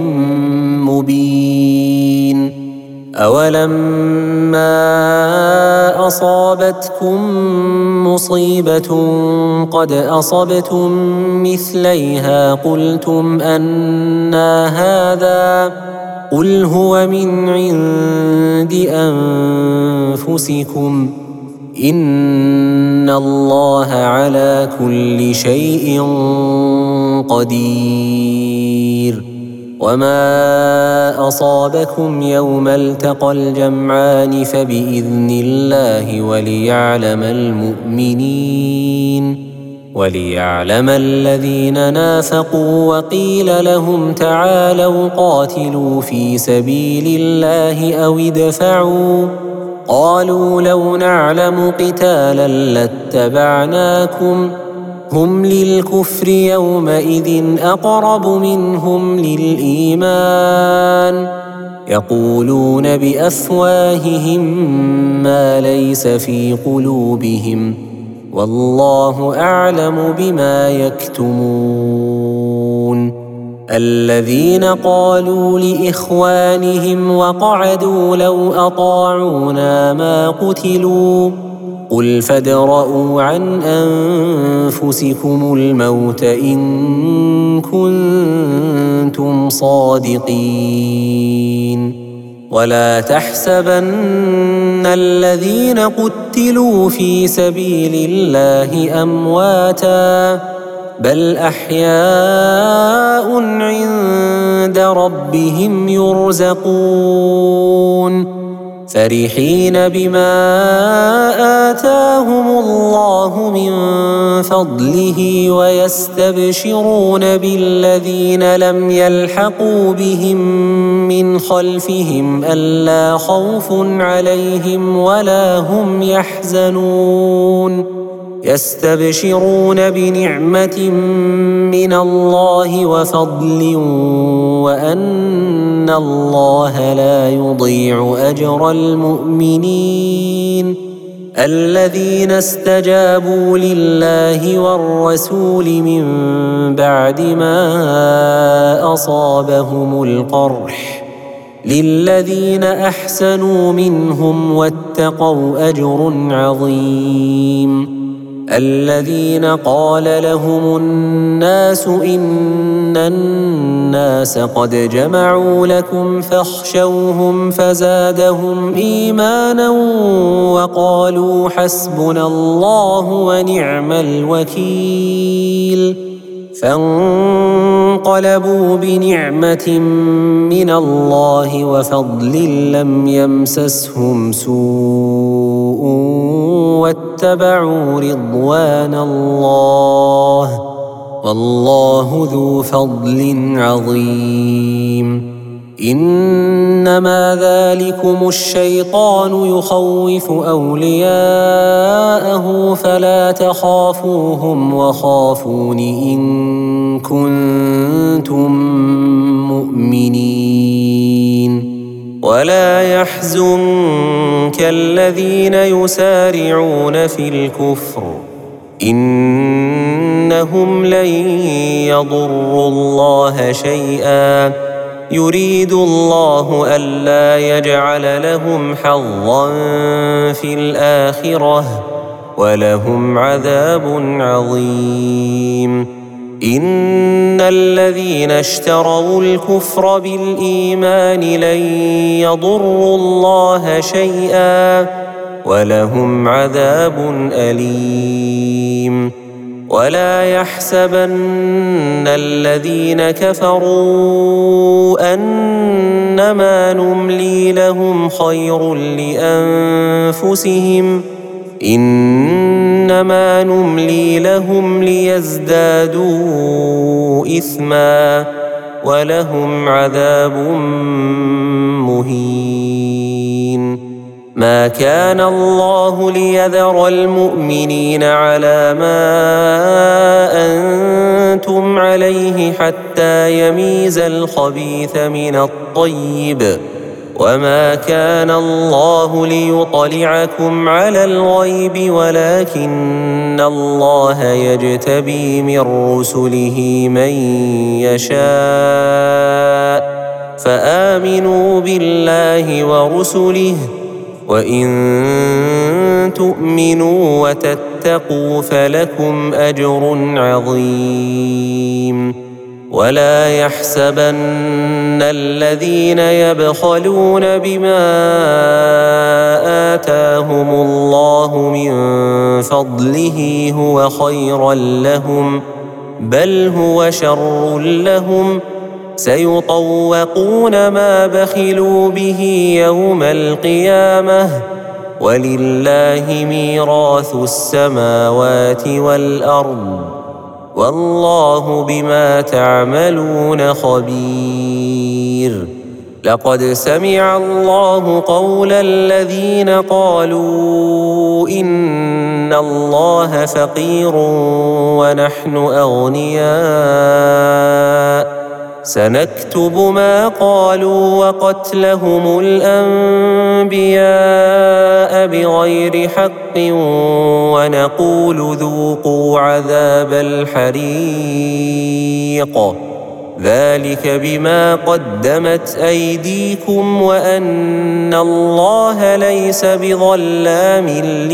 مبين. أولما أصابتكم مصيبة قد أصبتم مثليها قلتم أنى هذا قل هو من عند أنفسكم إن الله على كل شيء قدير. وما أصابكم يوم التقى الجمعان فبإذن الله وليعلم المؤمنين وليعلم الذين نافقوا وقيل لهم تعالوا قاتلوا في سبيل الله أو ادفعوا قالوا لو نعلم قتالا لاتبعناكم هم للكفر يومئذ أقرب منهم للإيمان يقولون بأفواههم ما ليس في قلوبهم والله أعلم بما يكتمون. الذين قالوا لإخوانهم وقعدوا لو أطاعونا ما قتلوا قل فادرءوا عن أنفسكم الموت إن كنتم صادقين ولا تحسبن الذين قتلوا في سبيل الله أمواتاً بل أحياء عند ربهم يرزقون فرحين بما آتاهم الله من فضله ويستبشرون بالذين لم يلحقوا بهم من خلفهم ألا خوف عليهم ولا هم يحزنون يستبشرون بنعمة من الله وفضل وأن الله لا يضيع أجر المؤمنين الذين استجابوا لله والرسول من بعد ما أصابهم القرح للذين أحسنوا منهم واتقوا أجر عظيم الذين قال لهم الناس إن الناس قد جمعوا لكم فاخشوهم فزادهم إيمانا وقالوا حسبنا الله ونعم الوكيل فانقلبوا بنعمة من الله وفضل لم يمسسهم سوء واتبعوا رضوان الله والله ذو فضل عظيم إنما ذلكم الشيطان يخوف أولياءه فلا تخافوهم وخافون إن كنتم مؤمنين ولا يحزنك الذين يسارعون في الكفر إنهم لن يضروا الله شيئا يريد الله ألا يجعل لهم حظا في الآخرة ولهم عذاب عظيم إن الذين اشتروا الكفر بالإيمان لن يضروا الله شيئا ولهم عذاب أليم ولا يحسبن الذين كفروا أنما نملي لهم خير لأنفسهم إنما نملي لهم ليزدادوا إثما ولهم عذاب مهين ما كان الله ليذر المؤمنين على ما أنتم عليه حتى يميز الخبيث من الطيب وما كان الله ليطلعكم على الغيب ولكن الله يجتبي من رسله من يشاء فآمنوا بالله ورسله وإن تؤمنوا وتتقوا فلكم أجر عظيم ولا يحسبن الذين يبخلون بما آتاهم الله من فضله هو خيرا لهم بل هو شر لهم سيطوقون ما بخلوا به يوم القيامة ولله ميراث السماوات والأرض والله بما تعملون خبير لقد سمع الله قول الذين قالوا إن الله فقير ونحن أغنياء سنكتب ما قالوا وقتلهم الأنبياء بغير حق ونقول ذوقوا عذاب الحريق ذلك بما قدمت أيديكم وأن الله ليس بظلام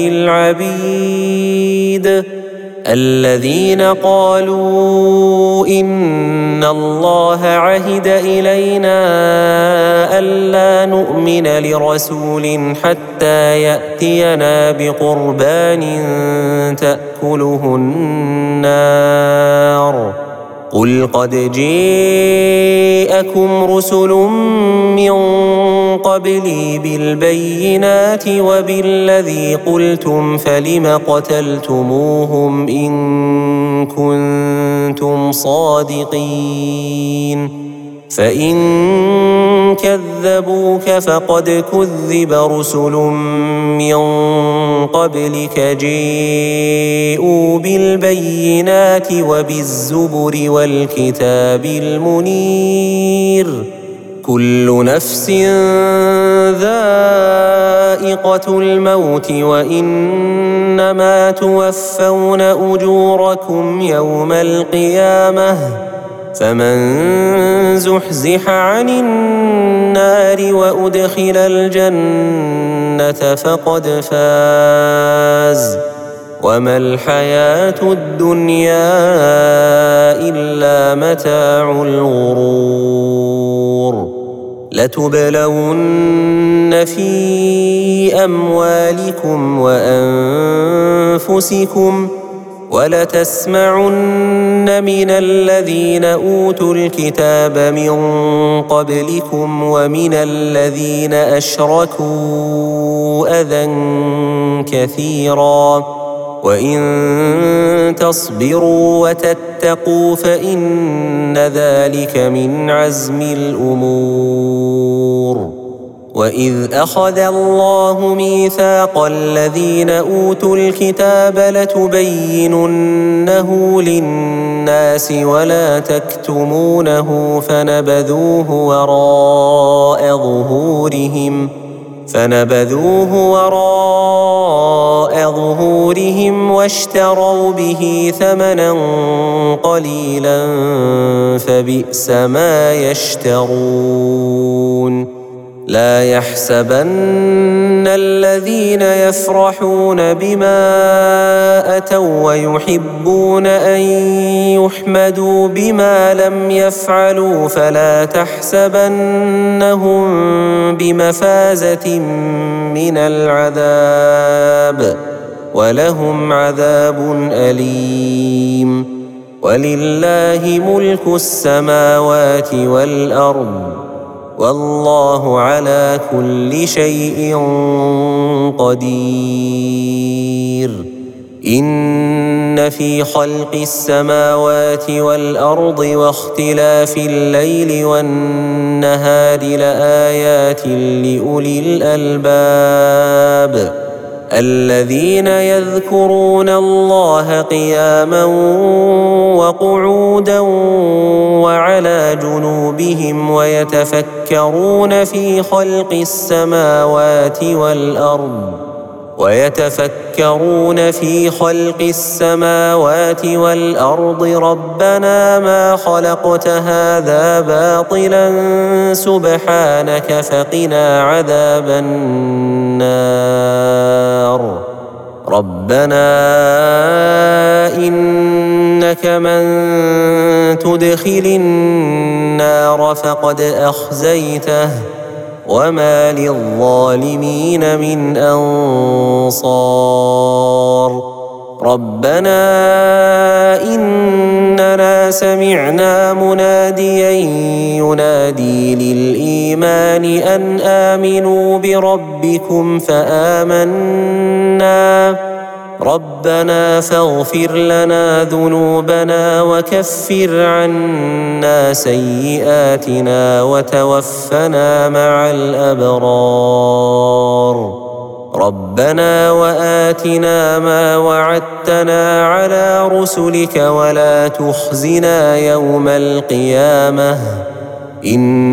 للعبيد. الذين قالوا إن الله عهد إلينا ألا نؤمن لرسول حتى يأتينا بقربان تأكله النار قل قد جاءكم رسل من قبلي بالبينات وبالذي قلتم فلم قتلتموهم إن كنتم صادقين فإن كذبوك فقد كذب رسل من قبلك جاءوا بالبينات وبالزبر والكتاب المنير كل نفس ذائقة الموت وإنما توفون أجوركم يوم القيامة فمن زحزح عن النار وأدخل الجنة فقد فاز وما الحياة الدنيا إلا متاع الغرور لتبلون في أموالكم وأنفسكم ولتسمعن من الذين أوتوا الكتاب من قبلكم ومن الذين أشركوا أذى كثيرا وإن تصبروا وتتقوا فإن ذلك من عزم الأمور وإذ أخذ الله ميثاق الذين أوتوا الكتاب لتبيننه للناس ولا تكتمونه فنبذوه وراء ظهورهم فنبذوه وراء ظهورهم واشتروا به ثمنا قليلا فبئس ما يشترون لا يحسبن الذين يفرحون بما أتوا ويحبون أن يحمدوا بما لم يفعلوا فلا تحسبنهم بمفازة من العذاب ولهم عذاب أليم ولله ملك السماوات والأرض والله على كل شيء قدير إن في خلق السماوات والأرض واختلاف الليل والنهار لآيات لأولي الألباب الذين يذكرون الله قياما وقعودا وعلى جنوبهم ويتفكرون في خلق السماوات والأرض ويتفكرون في خلق السماوات والأرض ربنا ما خلقت هذا باطلا سبحانك فقنا عذاب النار ربنا إنك من تدخل النار فقد أخزيته وما للظالمين من أنصار ربنا إننا سمعنا مناديا ينادي للإيمان أن آمنوا بربكم فآمنا ربنا فاغفر لنا ذنوبنا وكفر عنا سيئاتنا وتوفنا مع الأبرار ربنا وآتنا ما وعدتنا على رسلك ولا تخزنا يوم القيامة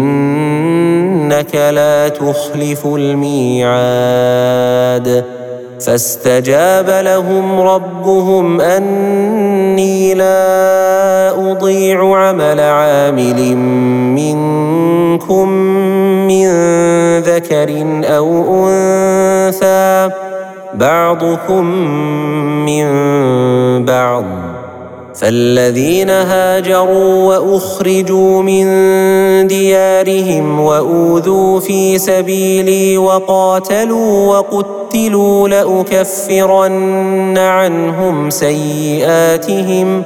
إنك لا تخلف الميعاد فاستجاب لهم ربهم أني لا أضيع عمل عامل منكم من ذكر أو أنثى بعضكم من بعض، فالذين هاجروا وأخرجوا من ديارهم وأوذوا في سبيلي وقاتلوا وقتلوا لأكفرن عنهم سيئاتهم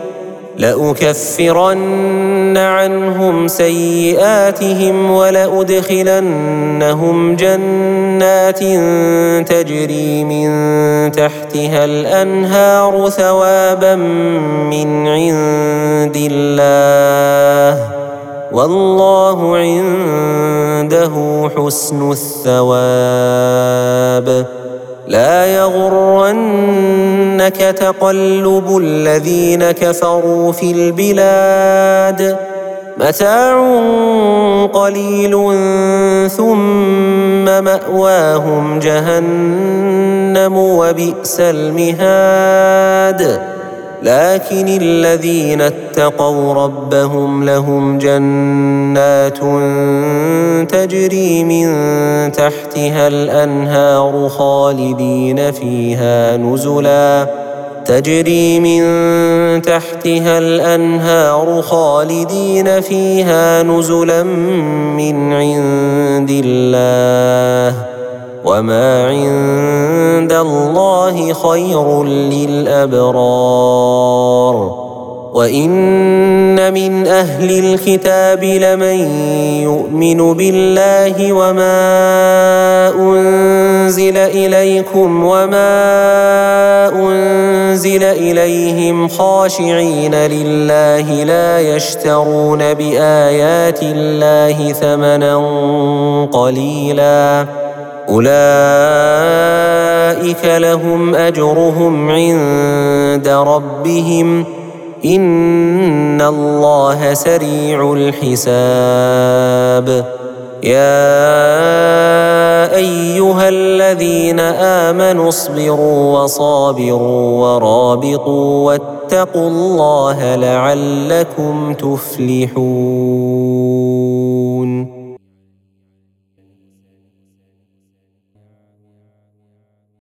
لأكفرن عنهم سيئاتهم ولأدخلنهم جنات تجري من تحتها الأنهار ثوابا من عند الله، والله عنده حسن الثواب. لا يغرنك تقلب الذين كفروا في البلاد، متاع قليل ثم مأواهم جهنم وبئس المهاد. لكن الذين اتقوا ربهم لهم جنات تجري من تحتها الأنهار خالدين فيها نزلا تجري من تحتها الأنهار خالدين فيها نزلا من عند الله، وما عند الله خير للأبرار. وإن من أهل الكتاب لمن يؤمن بالله وما أنزل إليكم وما أنزل إليهم خاشعين لله لا يشترون بآيات الله ثمنا قليلا، أولئك لهم أجرهم عند ربهم إن الله سريع الحساب. يا أيها الذين آمنوا اصبروا وصابروا ورابطوا واتقوا الله لعلكم تفلحون.